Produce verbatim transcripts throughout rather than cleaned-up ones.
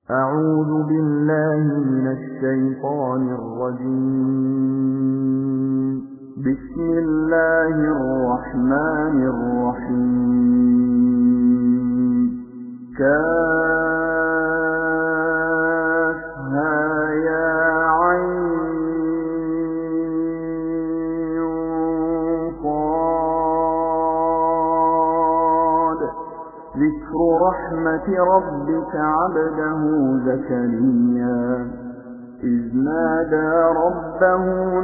أعوذ بالله من الشيطان الرجيم. بسم الله الرحمن الرحيم. كافها يا عين صاد. ذكر رحمة ربك عبده زكريا إذ نادى ربه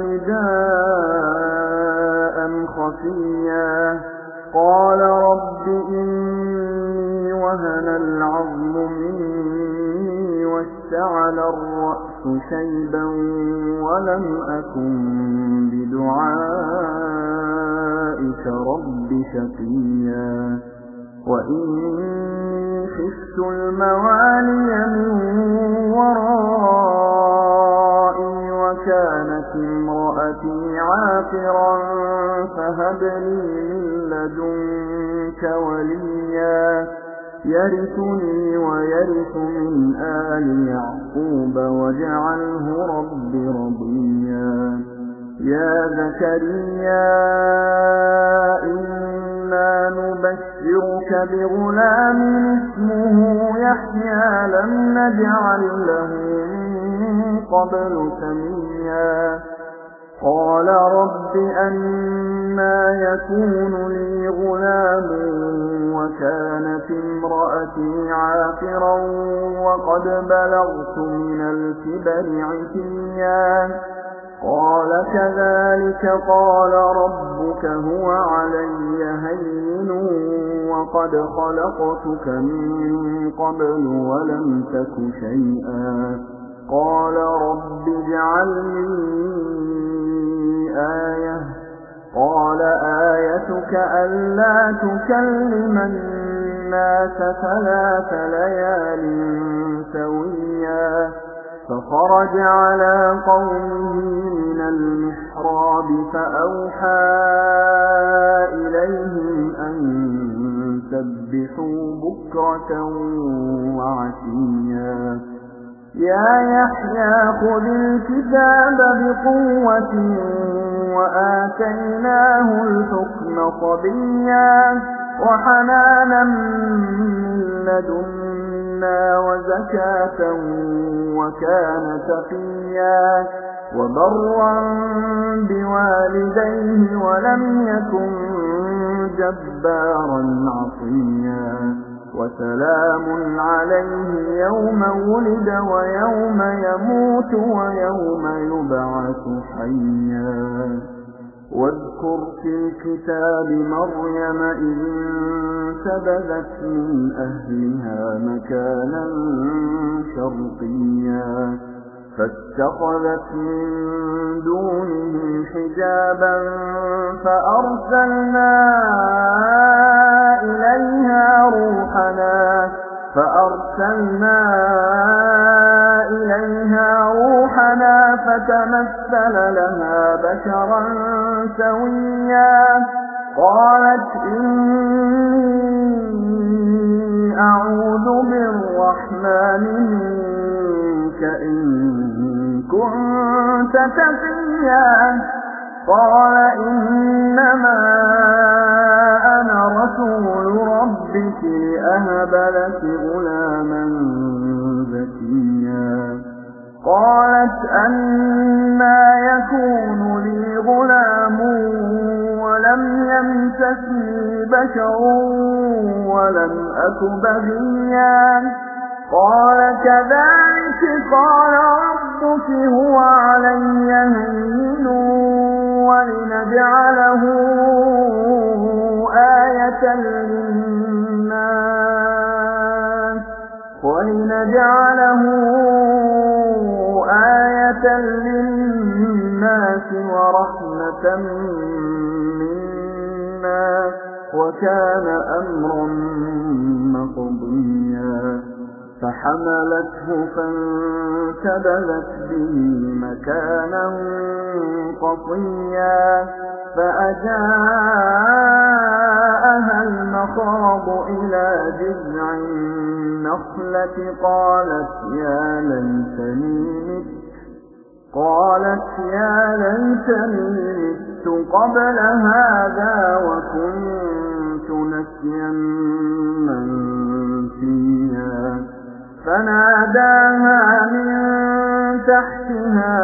نداء خفيا قال رب إني وهن العظم مني واشتعل الرأس شيبا ولم أكن بدعائك رب شقيا وإني خفت الموالي من ورائي وكانت امرأتي عاقرا فهب لي من لدنك وليا يرثني ويرث من آل يعقوب واجعله رب رضيا. يا زكريا إنا نبشرك بغلام اسمه يحيى لم نجعل له من قبل سميا. قال رب أنى يكون لي غلام وكانت امرأتي عاقرا وقد بلغت من الكبر عتيا. قال كذلك قال ربك هو علي هين وقد خلقتك من قبل ولم تك شيئا. قال رب اجعل لي آية. قال آيتك ألا تكلم الناس ثلاث ليال سويا. فخرج على قومه من المحراب فأوحى إليهم أن سبحوا بكرة وعشيا. يا يحيى خذ الكتاب بقوة وآتيناه الحكم صبيا وحنانا من لدنا وزكاة وكان تقيا وبرا بوالديه ولم يكن جبارا عصيا. وسلام عليه يوم ولد ويوم يموت ويوم يبعث حيا. واذكر في الكتاب مريم إذ انتبذت من أهلها مكانا شرقيا فاتخذت من دونهم حجابا فأرسلنا إليها روحنا فأرسلنا إليها روحنا فتمثل لها بشرا سويا. قالت إني أعوذ بالرحمن منك إن كنت تقيا. قال إنما أنا رسول ربك لأهب لك غلاما زكيا. قالت أنى يكون لي غلام ولم يمسسني بشر ولم أك بغيا. قال كذلك قال ربك هو علي هين ولنجعله آية للناس ولنجعله آية للناس ورحمة منا وكان أمرا مقضيا. فحملته فانتبذت به مكانا قصيا فأجاءها المخاض إلى جذع النخلة قالت يا ليتني مت قالت يا ليتني مت قبل هذا وكنت نسيا منسيا فناداها من تحتها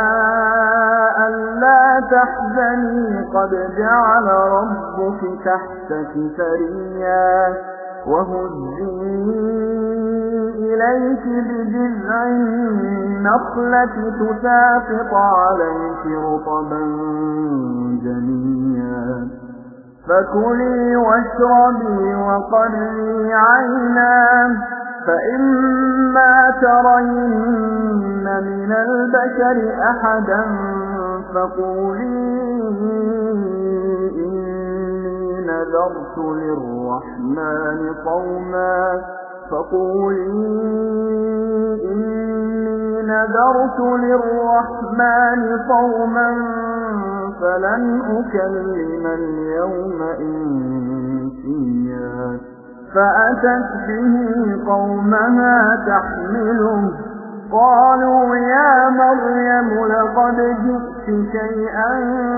ألا تحزني قد جعل ربك تحتك سريا وهزي إليك بجذع النخلة تساقط عليك رطبا جنيا فكلي واشربي وقري عينا فإما ترين من البشر أحدا فقولي إني نذرت للرحمن صوما فقولي إني نذرت للرحمن صوما فلن أكلم اليوم إنسيا فأتت به قومها تحمله قالوا يا مريم لقد جئت شيئا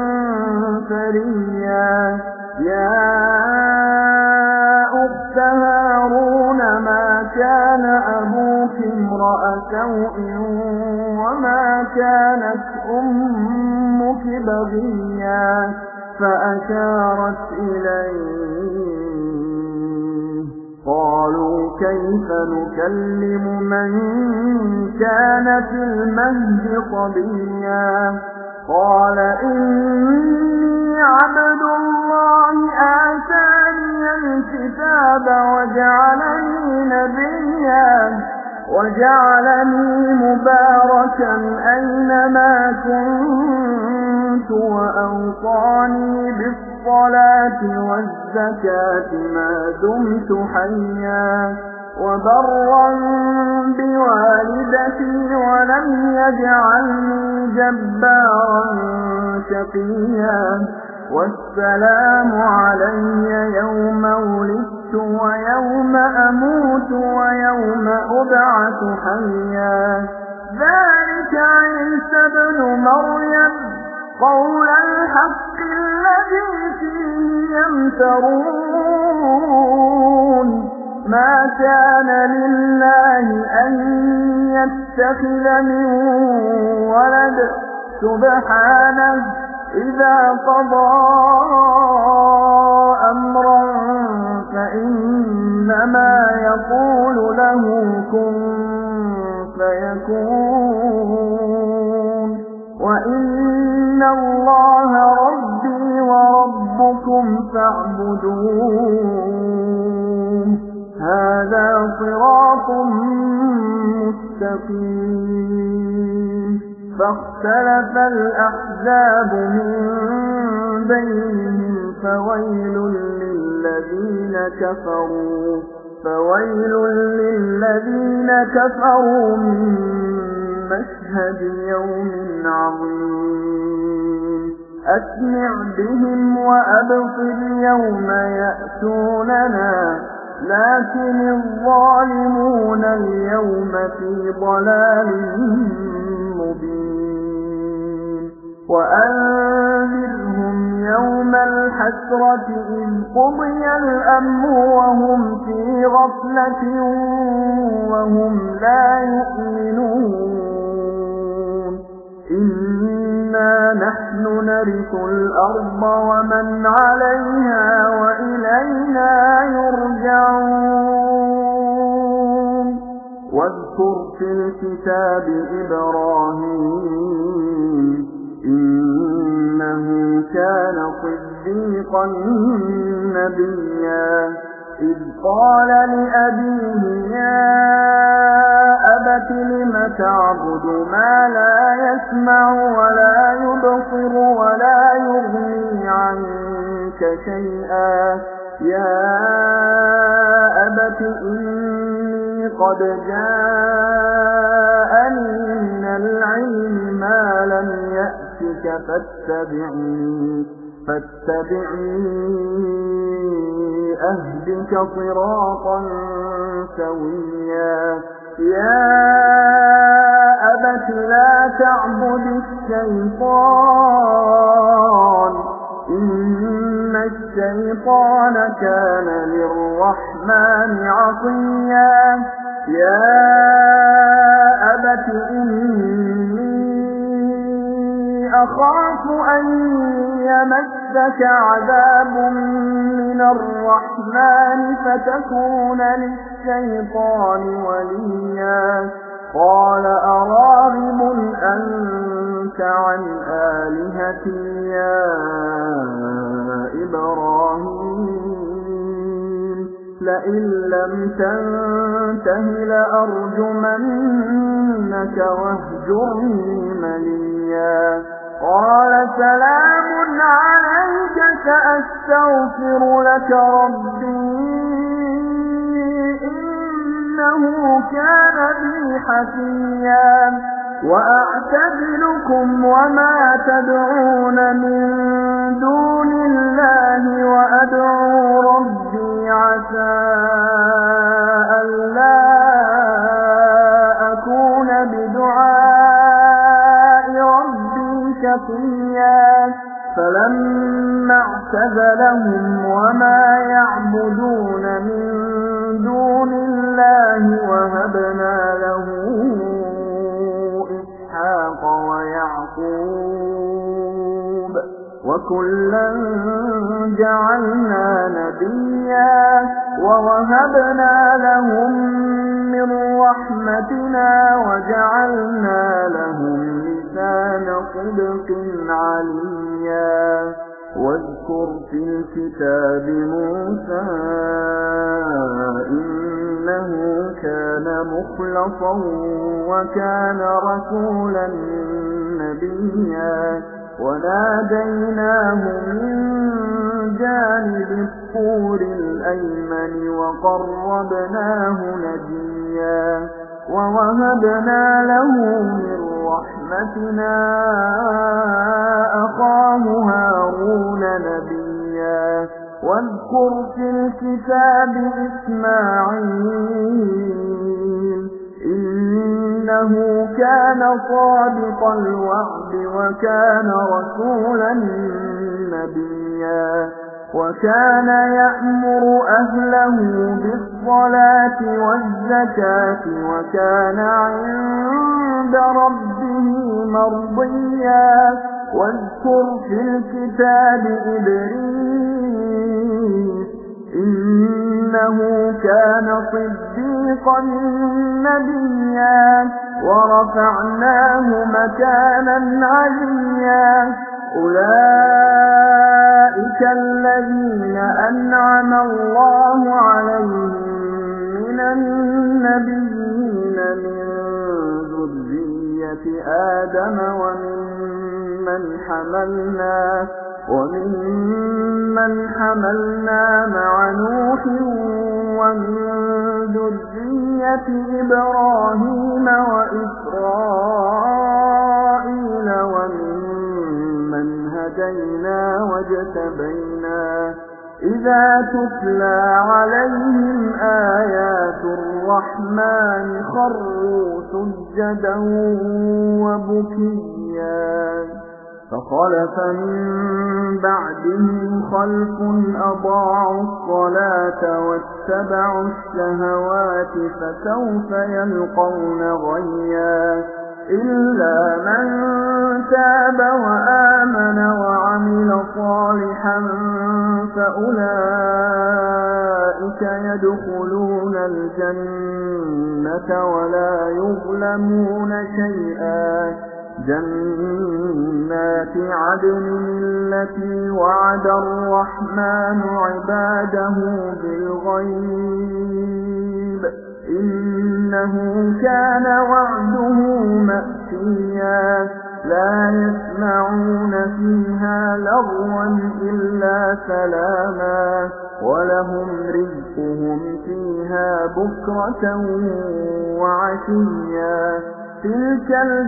فريا يا أخت هارون ما كان أبوك امرأ سوء وما كانت أمك بغيا فأشارت إليه قالوا كيف نكلم من كان في المهد صبيا قال إني عبد الله آتاني الكتاب وجعلني نبيا وجعلني مباركا أينما كنت وأوصاني بالصلاة والزكاة ما دمت حيا وبرا بوالدتي ولم يجعلني جبارا شقيا والسلام علي يوم ولدت ويوم أموت ويوم أبعث حيا ذلك عيسى ابن مريم قول الحق الذي فيه يمترون ما كان لله أن يتخذ من ولد سبحانه إذا قضى أمرا فإنما يقول له كن فيكون وإن الله ربي وربكم فاعبدوه هذا صراط مستقيم فاختلف الأحزاب من بينهم فويل للذين كفروا فويل للذين كفروا من مشهد يوم عظيم أسمع بهم وأبصر يوم يأتوننا لكن الظالمون اليوم في ضلال مبين وأنذرهم يوم الحسرة إذ قضي الأمر وهم في غفلة وهم لا يؤمنون إنا نحن نرث الأرض ومن عليها وإلينا يرجعون واذكر في الكتاب إبراهيم إنه كان صديقا نبيا إذ قال لأبيه يا أبت لم تعبد ما لا يسمع ولا يبصر ولا يغني عنك شيئا يا أبت إني قد جاءني من العلم ما لم يأتك فاتبعني فاتبعني أهدك صراطا سويا يا أبت لا تعبد الشيطان إن الشيطان كان للرحمن عصيا يا أبت إني أخاف أن يمسك عذاب من الرحمن فتكون للشيطان وليا قال أراغب أنت عن آلهتي يا إبراهيم لئن لم تنته لأرجمنك واهجرني مليا قال سلام عليك سأستغفر لك ربي إنه كان بي حفيا وأعتزلكم وما تدعون من دون الله وأدعو ربي عسى ألا أكون بدعاء ربي شقيا فلما اعتزلهم وما يعبدون من دون الله وهبنا له إسحاق ويعقوب وكلا جعلنا نبيا ووهبنا لهم من رحمتنا وجعلنا لهم لسان صدق عليا واذكر في الكتاب موسى إنه كان مخلصا وكان رسولا نبيا وناديناه من جانب الطور الأيمن وقربناه نجيا ووهبنا له من رحمتنا أخاه هارون نبيا واذكر في الكتاب إسماعيل إنه كان صادق الوعد وكان رسولا نبيا وكان يأمر أهله بالصلاة والزكاة وكان عند ربه مرضيا واذكر في الكتاب إدريس إنه كان صديقا نبيا ورفعناه مكانا عليا أولئك الذين أنعم الله عليهم من النبيين من ذرية آدم وممن حملنا وممن حملنا مع نوح ومن ذرية إبراهيم وإسرائيل وممن هدينا واجتبينا إذا تتلى عليهم آيات الرحمن خروا سجدا وبكيا فخلف من بعدهم خلف أضاعوا الصلاة واتبعوا الشهوات فسوف يلقون غيا إلا من تاب وآمن وعمل صالحا فأولئك يدخلون الجنة ولا يظلمون شيئا جنات عدن التي وعد الرحمن عباده بالغيب إنه كان وعده مأتيا لا يسمعون فيها لغوا إلا سلاما ولهم رزقهم فيها بكرة وعشيا تلك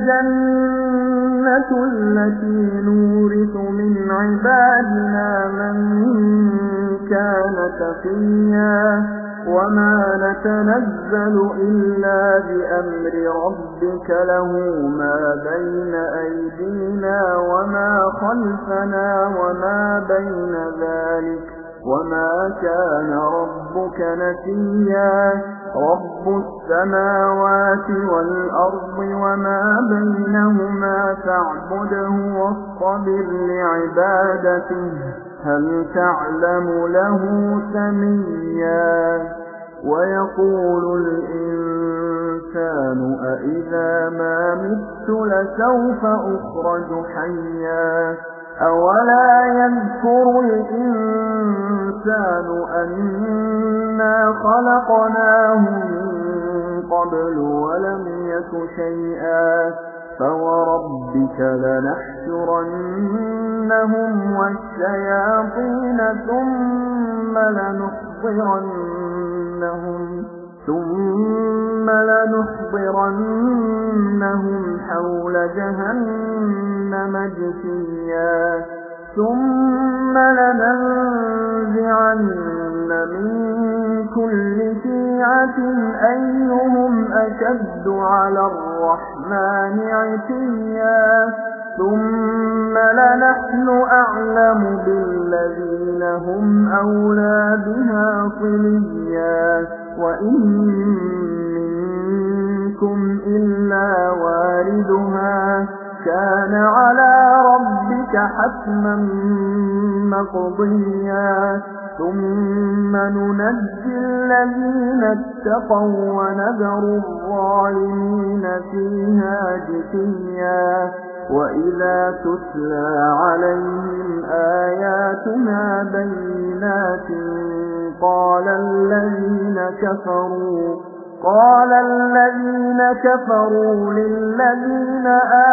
الجنة التي نورث من عبادنا من كان تقيا وما نتنزل إلا بأمر ربك له ما بين أيدينا وما خلفنا وما بين ذلك وما كان ربك نسيا رب السماوات والأرض وما بينهما فاعبده واصطبر لعبادته هل تعلم له سميا ويقول الإنسان أإذا ما مت لسوف أخرج حيا أولا يذكر الإنسان أنا خلقناه من قبل ولم يك شيئا فوربك لنحشرنهم والشياطين ثم لنحضرنهم ثم لنحضرنهم حول جهنم جثيا ثم لننزعن من كل شيعة أيهم أشد على الرحمن عتيا ثم لنحن أعلم بالذين هم أولى بها صليا وإن منكم إلا واردها كان على ربك حتما مقضيا ثم ننجي الذين اتقوا ونذر الظالمين فيها جثيا وإذا تتلى عليهم آياتنا بينات قال الذين كفروا قال الذين كفروا للذين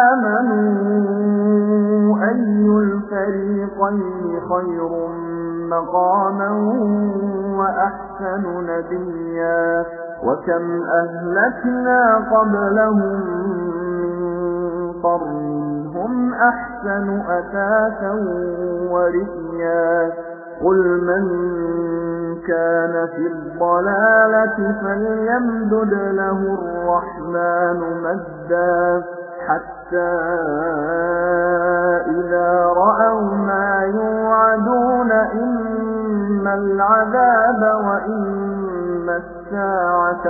آمنوا أي الفريقين خير مقاما وأحسن نديا وكم أهلكنا قبلهم من قرن هم أحسن أثاثا ورثيا قل من كان في الضلالة فليمدد له الرحمن مدا حتى إذا رأوا ما يوعدون إما العذاب وإما الساعة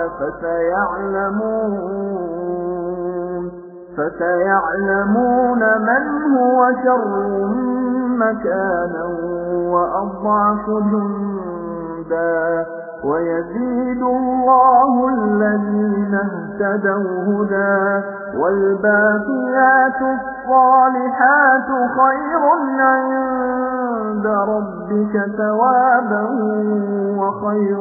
فسيعلمون فسيعلمون من هو شر مكانا وأضعف جندا ويزيد الله الذين اهتدوا هدى والباقيات الصالحات خير عند ربك ثوابا وخير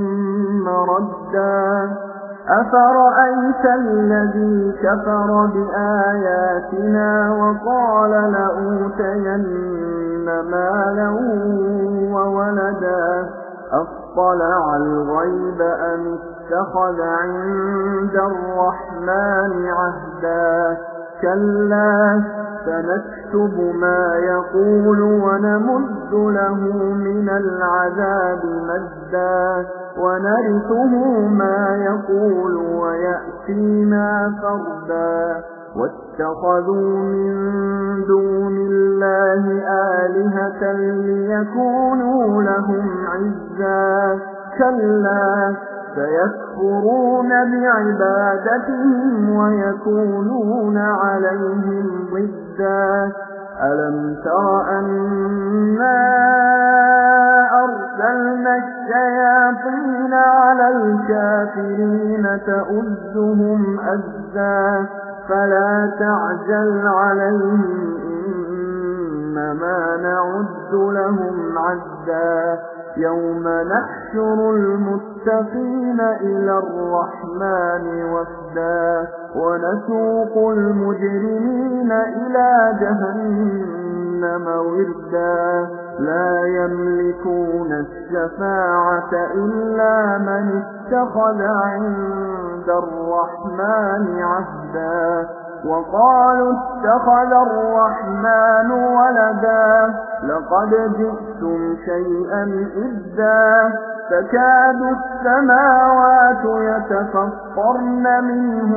مردا أفرأيت الذي كفر بآياتنا وقال لأوتين مالا وولدا أطلع الغيب أم اتخذ عند الرحمن عهدا كلا سنكتب ما يقول ونمد له من العذاب مدا ونرثه ما يقول ويأتينا فردا واتخذوا من دون الله آلهة ليكونوا لهم عزا كلا سيكفرون بعبادتهم ويكونون عليهم ضدا ألم تر أنا أرسلنا الشياطين على الكافرين تؤزهم أزا فلا تعجل عليهم إنما نعد لهم عدا يوم نحشر المتقين إلى الرحمن وفدا ونسوق المجرمين إلى جهنم وردا لا يملكون الشفاعة إلا من اتخذ عند الرحمن عهدا وقالوا اتخذ الرحمن ولدا لقد جئتم شيئا إدا تكاد السماوات يتفطرن منه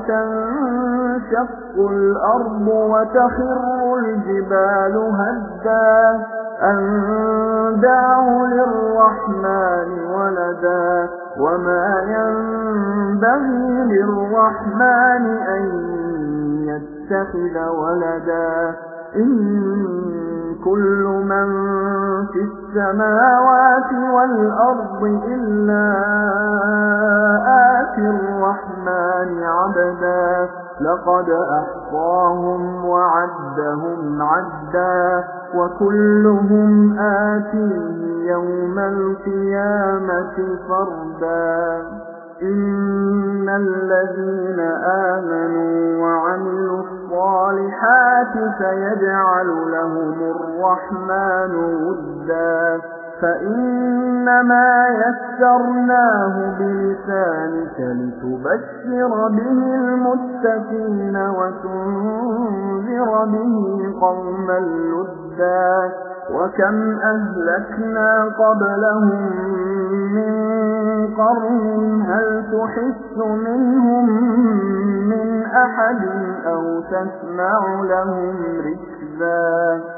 وتنشق الأرض وتخر الجبال هدا أن دعوا للرحمن ولدا وما ينبغي للرحمن أن يتخذ ولدا إن كل من في السماوات والأرض إلا آتي الرحمن عبدا لقد أحصاهم وعدهم عدا وكلهم آتيه يوم القيامة فردا إن الذين آمنوا وعملوا الصالحات سيجعل لهم الرحمن ودا فإنما يسرناه بلسانك لتبشر به المتقين وتنذر به قوما لدا وكم أهلكنا قبلهم من قرن هل تحس منهم من أحد أو تسمع لهم ركزا